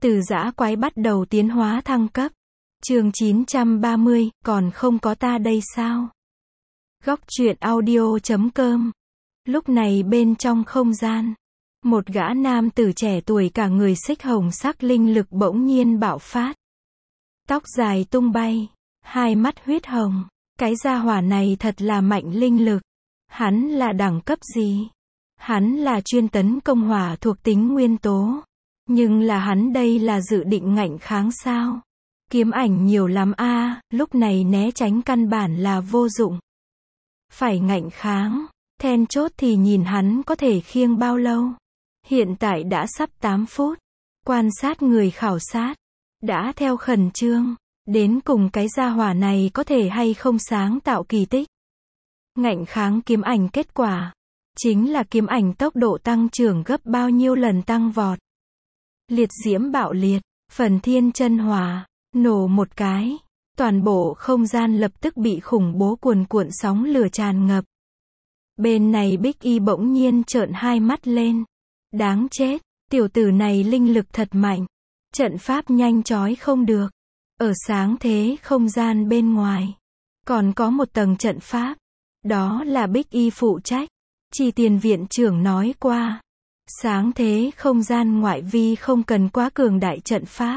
Từ dã quái bắt đầu tiến hóa thăng cấp. Chương 930, còn không có ta đây sao? Góc truyện audio.com. Lúc này bên trong không gian, một gã nam tử trẻ tuổi cả người xích hồng sắc linh lực bỗng nhiên bạo phát. Tóc dài tung bay, hai mắt huyết hồng, cái gia hỏa này thật là mạnh linh lực. Hắn là đẳng cấp gì? Hắn là chuyên tấn công hỏa thuộc tính nguyên tố. Nhưng là hắn đây là dự định ngạnh kháng sao? Kiếm ảnh nhiều lắm a, lúc này né tránh căn bản là vô dụng. Phải ngạnh kháng, then chốt thì nhìn hắn có thể khiêng bao lâu. Hiện tại đã sắp 8 phút. Quan sát người khảo sát. Đã theo khẩn trương. Đến cùng cái gia hỏa này có thể hay không sáng tạo kỳ tích. Ngạnh kháng kiếm ảnh kết quả. Chính là kiếm ảnh tốc độ tăng trưởng gấp bao nhiêu lần tăng vọt. Liệt diễm bạo liệt, phần thiên chân hỏa, nổ một cái. Toàn bộ không gian lập tức bị khủng bố cuồn cuộn sóng lửa tràn ngập. Bên này Bích Y bỗng nhiên trợn hai mắt lên. Đáng chết, tiểu tử này linh lực thật mạnh. Trận pháp nhanh chói không được. Ở sáng thế không gian bên ngoài, còn có một tầng trận pháp. Đó là Bích Y phụ trách. Chỉ tiền viện trưởng nói qua. Sáng thế không gian ngoại vi không cần quá cường đại trận pháp.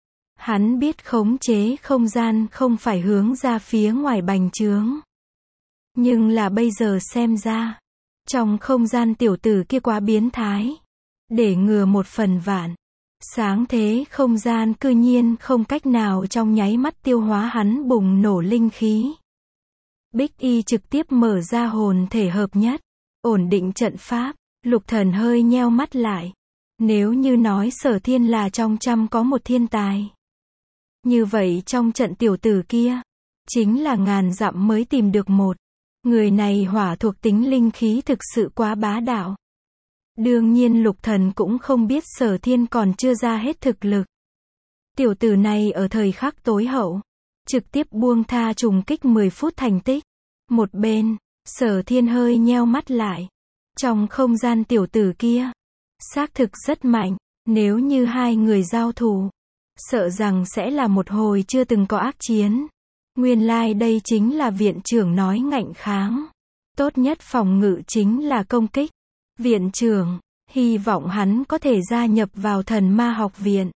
Hắn biết khống chế không gian không phải hướng ra phía ngoài bành trướng. Nhưng là bây giờ xem ra, trong không gian tiểu tử kia quá biến thái. Để ngừa một phần vạn, sáng thế không gian cư nhiên không cách nào trong nháy mắt tiêu hóa hắn bùng nổ linh khí. Bích Y trực tiếp mở ra hồn thể hợp nhất, ổn định trận pháp. Lục Thần hơi nheo mắt lại. Nếu như nói Sở Thiên là trong trăm có một thiên tài, như vậy trong trận tiểu tử kia, chính là ngàn dặm mới tìm được một. Người này hỏa thuộc tính linh khí thực sự quá bá đạo. Đương nhiên Lục Thần cũng không biết Sở Thiên còn chưa ra hết thực lực. Tiểu tử này ở thời khắc tối hậu, trực tiếp buông tha trùng kích 10 phút thành tích. Một bên, Sở Thiên hơi nheo mắt lại. Trong không gian tiểu tử kia, xác thực rất mạnh. Nếu như hai người giao thủ, sợ rằng sẽ là một hồi chưa từng có ác chiến. Nguyên lai đây chính là viện trưởng nói ngạnh kháng. Tốt nhất phòng ngự chính là công kích. Viện trưởng, hy vọng hắn có thể gia nhập vào thần ma học viện.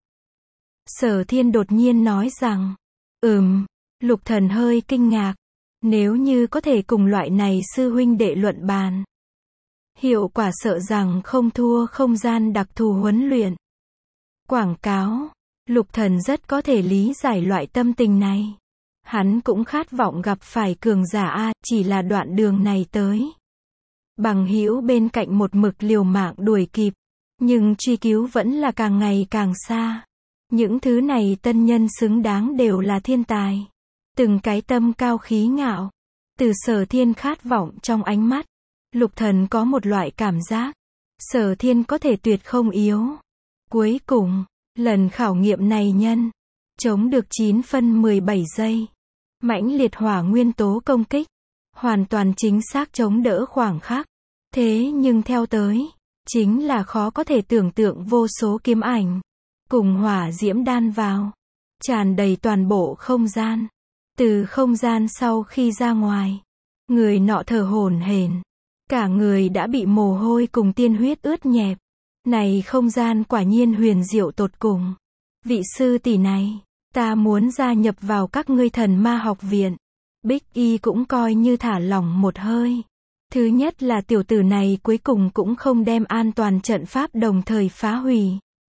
Sở Thiên đột nhiên nói rằng, Lục Thần hơi kinh ngạc. Nếu như có thể cùng loại này sư huynh đệ luận bàn, hiệu quả sợ rằng không thua không gian đặc thù huấn luyện. Quảng cáo, Lục Thần rất có thể lý giải loại tâm tình này. Hắn cũng khát vọng gặp phải cường giả a, chỉ là đoạn đường này tới. Bằng hữu bên cạnh một mực liều mạng đuổi kịp, nhưng truy cứu vẫn là càng ngày càng xa. Những thứ này tân nhân xứng đáng đều là thiên tài. Từng cái tâm cao khí ngạo. Từ Sở Thiên khát vọng trong ánh mắt, Lục Thần có một loại cảm giác. Sở Thiên có thể tuyệt không yếu. Cuối cùng, lần khảo nghiệm này nhân chống được 9 phân 17 giây. Mãnh liệt hỏa nguyên tố công kích, hoàn toàn chính xác chống đỡ khoảng khắc. Thế nhưng theo tới, chính là khó có thể tưởng tượng vô số kiếm ảnh cùng hỏa diễm đan vào, tràn đầy toàn bộ không gian. Từ không gian sau khi ra ngoài, người nọ thở hổn hển, cả người đã bị mồ hôi cùng tiên huyết ướt nhẹp. Này không gian quả nhiên huyền diệu tột cùng. Vị sư tỷ này, ta muốn gia nhập vào các ngươi thần ma học viện. Bích Y cũng coi như thả lỏng một hơi. Thứ nhất là tiểu tử này cuối cùng cũng không đem an toàn trận pháp đồng thời phá hủy.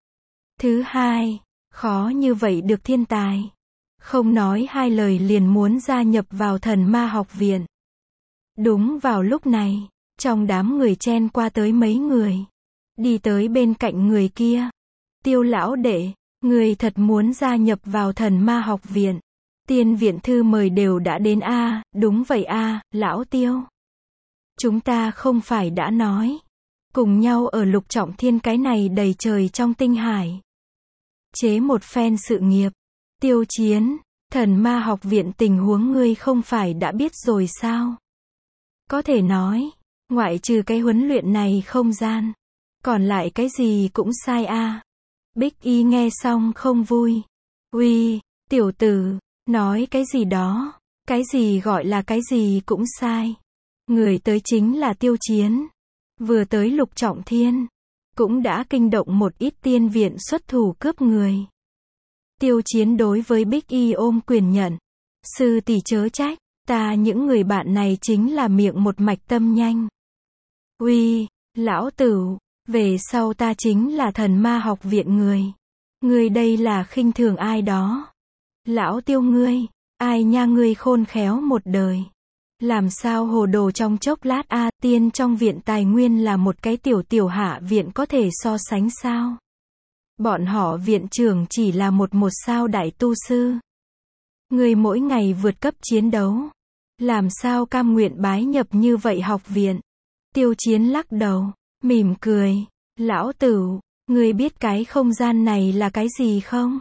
Thứ hai, khó như vậy được thiên tài. Không nói hai lời liền muốn gia nhập vào thần ma học viện. Đúng vào lúc này, trong đám người chen qua tới mấy người. Đi tới bên cạnh người kia. Tiêu lão đệ, người thật muốn gia nhập vào thần ma học viện. Tiên viện thư mời đều đã đến a. Đúng vậy a, lão Tiêu. Chúng ta không phải đã nói. Cùng nhau ở Lục Trọng Thiên cái này đầy trời trong tinh hải. Chế một phen sự nghiệp. Tiêu Chiến, thần ma học viện tình huống ngươi không phải đã biết rồi sao? Có thể nói, ngoại trừ cái huấn luyện này không gian, còn lại cái gì cũng sai a. Bích Y nghe xong không vui. Uy, tiểu tử, nói cái gì đó, cái gì gọi là cái gì cũng sai. Người tới chính là Tiêu Chiến. Vừa tới Lục Trọng Thiên, cũng đã kinh động một ít tiên viện xuất thủ cướp người. Tiêu Chiến đối với Bích Y ôm quyền nhận. Sư tỷ chớ trách, ta những người bạn này chính là miệng một mạch tâm nhanh. Uy, lão tử, về sau ta chính là Thần Ma học viện người. Ngươi đây là khinh thường ai đó. Lão Tiêu ngươi, ai nha ngươi khôn khéo một đời. Làm sao hồ đồ trong chốc lát tiên trong viện tài nguyên là một cái tiểu hạ viện có thể so sánh sao? Bọn họ viện trưởng chỉ là một sao đại tu sư. Ngươi mỗi ngày vượt cấp chiến đấu. Làm sao cam nguyện bái nhập như vậy học viện? Tiêu Chiến lắc đầu, mỉm cười. Lão tử, ngươi biết cái không gian này là cái gì không?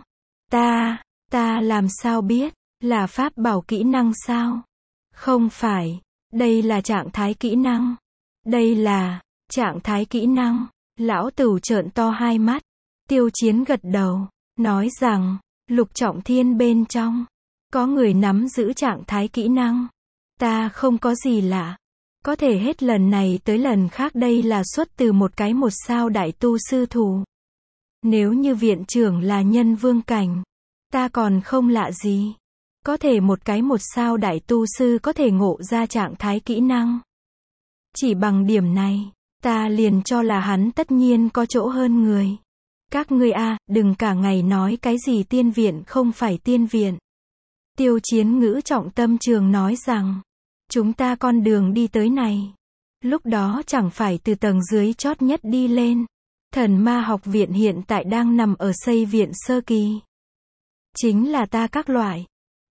Ta làm sao biết? Là pháp bảo kỹ năng sao? Không phải, đây là trạng thái kỹ năng. Đây là trạng thái kỹ năng. Lão tử trợn to hai mắt. Tiêu Chiến gật đầu, nói rằng, Lục Trọng Thiên bên trong, có người nắm giữ trạng thái kỹ năng. Ta không có gì lạ. Có thể hết lần này tới lần khác đây là xuất từ một sao đại tu sư thủ. Nếu như viện trưởng là nhân vương cảnh, ta còn không lạ gì. Có thể một sao đại tu sư có thể ngộ ra trạng thái kỹ năng. Chỉ bằng điểm này, ta liền cho là hắn tất nhiên có chỗ hơn người. Các ngươi đừng cả ngày nói cái gì tiên viện không phải tiên viện. Tiêu Chiến ngữ trọng tâm trường nói rằng, chúng ta con đường đi tới này. Lúc đó chẳng phải từ tầng dưới chót nhất đi lên. Thần Ma học viện hiện tại đang nằm ở xây viện sơ kỳ. Chính là ta các loại.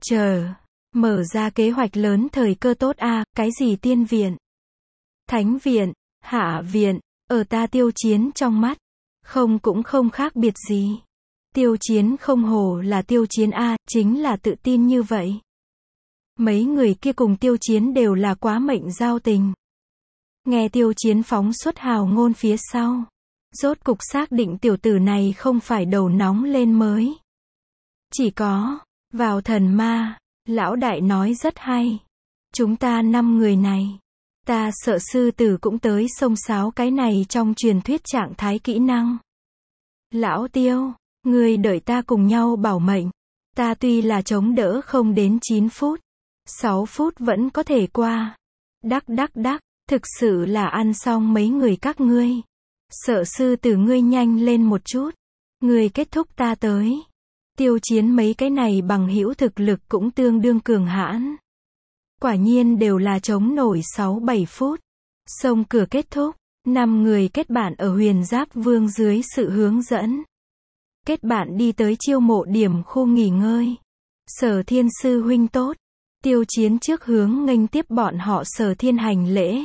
Mở ra kế hoạch lớn thời cơ tốt cái gì tiên viện, thánh viện, hạ viện, ở ta Tiêu Chiến trong mắt, cũng không khác biệt gì. Tiêu Chiến không hổ là Tiêu Chiến chính là tự tin như vậy. Mấy người kia cùng Tiêu Chiến đều là quá mệnh giao tình. Nghe Tiêu Chiến phóng xuất hào ngôn phía sau, rốt cục xác định tiểu tử này không phải đầu nóng lên mới. Chỉ có, vào thần ma, lão đại nói rất hay. Chúng ta 5 người này, ta sợ sư tử cũng tới xông xáo cái này trong truyền thuyết trạng thái kỹ năng. Lão Tiêu, ngươi đợi ta cùng nhau bảo mệnh. Ta tuy là chống đỡ không đến 9 phút, 6 phút vẫn có thể qua. Đắc, thực sự là ăn xong mấy người các ngươi. Sợ sư tử ngươi nhanh lên một chút. Ngươi kết thúc ta tới. Tiêu Chiến mấy cái này bằng hữu thực lực cũng tương đương cường hãn. Quả nhiên đều là chống nổi 6-7 phút. Xông cửa kết thúc, 5 người kết bạn ở Huyền Giáp Vương dưới sự hướng dẫn. Kết bạn đi tới chiêu mộ điểm khu nghỉ ngơi. Sở Thiên sư huynh tốt. Tiêu Chiến trước hướng nghênh tiếp bọn họ Sở Thiên hành lễ.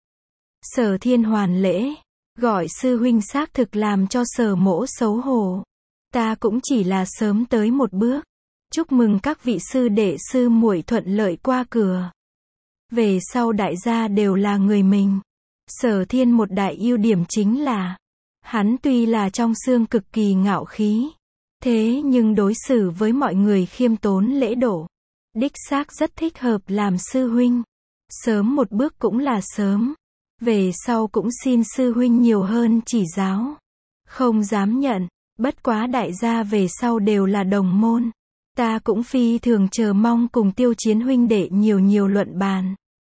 Sở Thiên hoàn lễ, gọi sư huynh xác thực làm cho Sở mỗ xấu hổ. Ta cũng chỉ là sớm tới một bước. Chúc mừng các vị sư đệ sư muội thuận lợi qua cửa. Về sau đại gia đều là người mình. Sở Thiên một đại ưu điểm chính là, hắn tuy là trong xương cực kỳ ngạo khí, thế nhưng đối xử với mọi người khiêm tốn lễ độ. Đích xác rất thích hợp làm sư huynh. Sớm một bước cũng là sớm. Về sau cũng xin sư huynh nhiều hơn chỉ giáo. Không dám nhận, bất quá đại gia về sau đều là đồng môn. Ta cũng phi thường chờ mong cùng Tiêu Chiến huynh đệ nhiều luận bàn.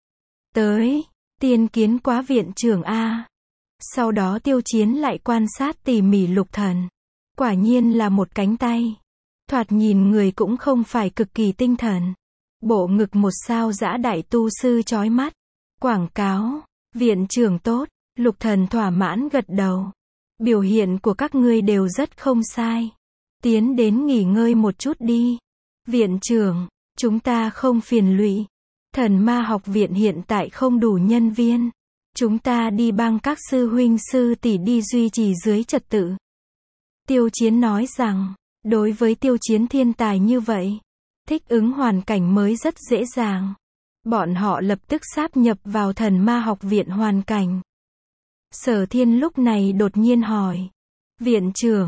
Tới, tiên kiến quá viện trưởng Sau đó Tiêu Chiến lại quan sát tỉ mỉ Lục Thần. Quả nhiên là một cánh tay. Thoạt nhìn người cũng không phải cực kỳ tinh thần. Bộ ngực một sao dã đại tu sư chói mắt. Quảng cáo, viện trưởng tốt. Lục Thần thỏa mãn gật đầu. Biểu hiện của các ngươi đều rất không sai. Tiến đến nghỉ ngơi một chút đi. Viện trưởng, chúng ta không phiền lụy. Thần Ma học viện hiện tại không đủ nhân viên. Chúng ta đi bang các sư huynh sư tỷ đi duy trì dưới trật tự. Tiêu Chiến nói rằng, đối với Tiêu Chiến thiên tài như vậy, thích ứng hoàn cảnh mới rất dễ dàng. Bọn họ lập tức sáp nhập vào Thần Ma học viện hoàn cảnh. Sở Thiên lúc này đột nhiên hỏi, viện trưởng,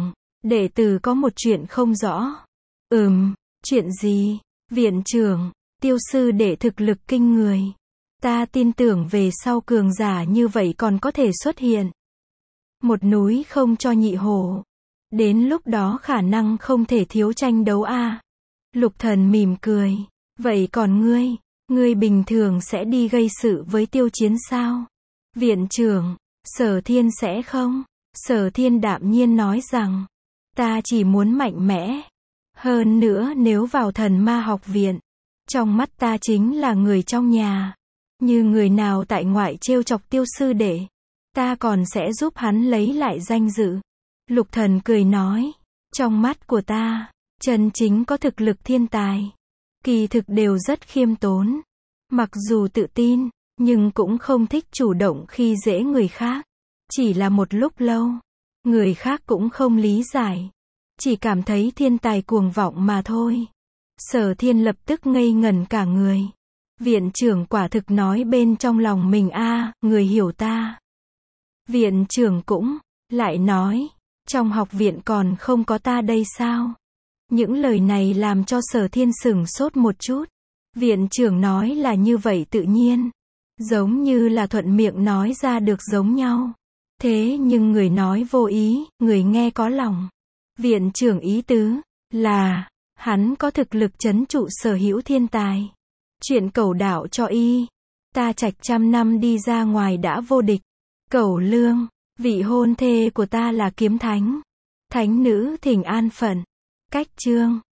Đệ tử có một chuyện không rõ. Chuyện gì? Viện trưởng, Tiêu sư đệ thực lực kinh người. Ta tin tưởng về sau cường giả như vậy còn có thể xuất hiện. Một núi không cho nhị hổ. Đến lúc đó khả năng không thể thiếu tranh đấu a. Lục Thần mỉm cười. Vậy còn ngươi bình thường sẽ đi gây sự với Tiêu Chiến sao? Viện trưởng, Sở Thiên sẽ không? Sở Thiên đạm nhiên nói rằng, ta chỉ muốn mạnh mẽ. Hơn nữa nếu vào Thần Ma học viện, trong mắt ta chính là người trong nhà. Như người nào tại ngoại trêu chọc Tiêu sư đệ, ta còn sẽ giúp hắn lấy lại danh dự. Lục Thần cười nói, trong mắt của ta, chân chính có thực lực thiên tài, kỳ thực đều rất khiêm tốn. Mặc dù tự tin, nhưng cũng không thích chủ động khi dễ người khác. Chỉ là một lúc lâu, người khác cũng không lý giải. Chỉ cảm thấy thiên tài cuồng vọng mà thôi. Sở Thiên lập tức ngây ngẩn cả người. Viện trưởng quả thực nói bên trong lòng mình a, người hiểu ta. Viện trưởng cũng lại nói, trong học viện còn không có ta đây sao? Những lời này làm cho Sở Thiên sửng sốt một chút. Viện trưởng nói là như vậy tự nhiên, giống như là thuận miệng nói ra được giống nhau. Thế nhưng người nói vô ý, người nghe có lòng. Viện trưởng ý tứ là hắn có thực lực trấn trụ sở hữu thiên tài. Chuyện Cẩu đạo cho y, ta Trạch trăm năm đi ra ngoài đã vô địch. Cẩu Lương, vị hôn thê của ta là kiếm thánh. Thánh nữ thỉnh an phận. Cách chương